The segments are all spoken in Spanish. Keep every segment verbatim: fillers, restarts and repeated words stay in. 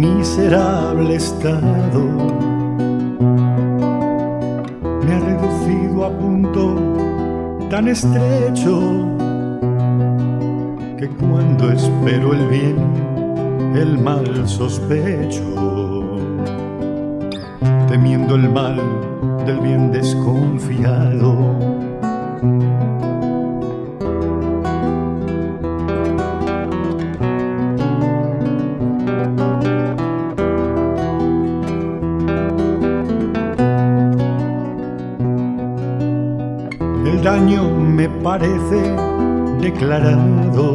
miserable estado me ha reducido a punto tan estrecho que cuando espero el bien, el mal sospecho, temiendo el mal del bien desconfiado. El daño me parece declarado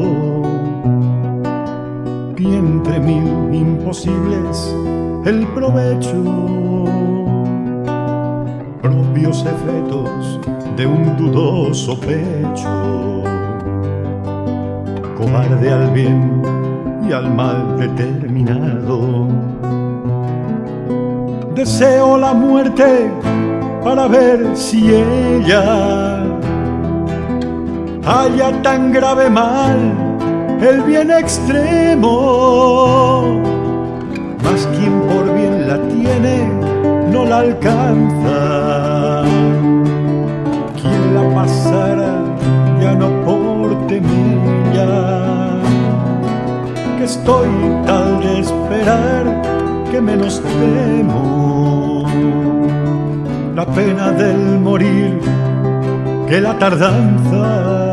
y entre mil imposibles el provecho, propios efectos de un dudoso pecho, cobarde al bien y al mal determinado. Deseo la muerte para ver si ella halla tan grave mal el bien extremo, mas quien por bien la tiene no la alcanza. Quien la pasara ya no por temilla, que estoy tal de esperar que menos temo la pena del morir que la tardanza.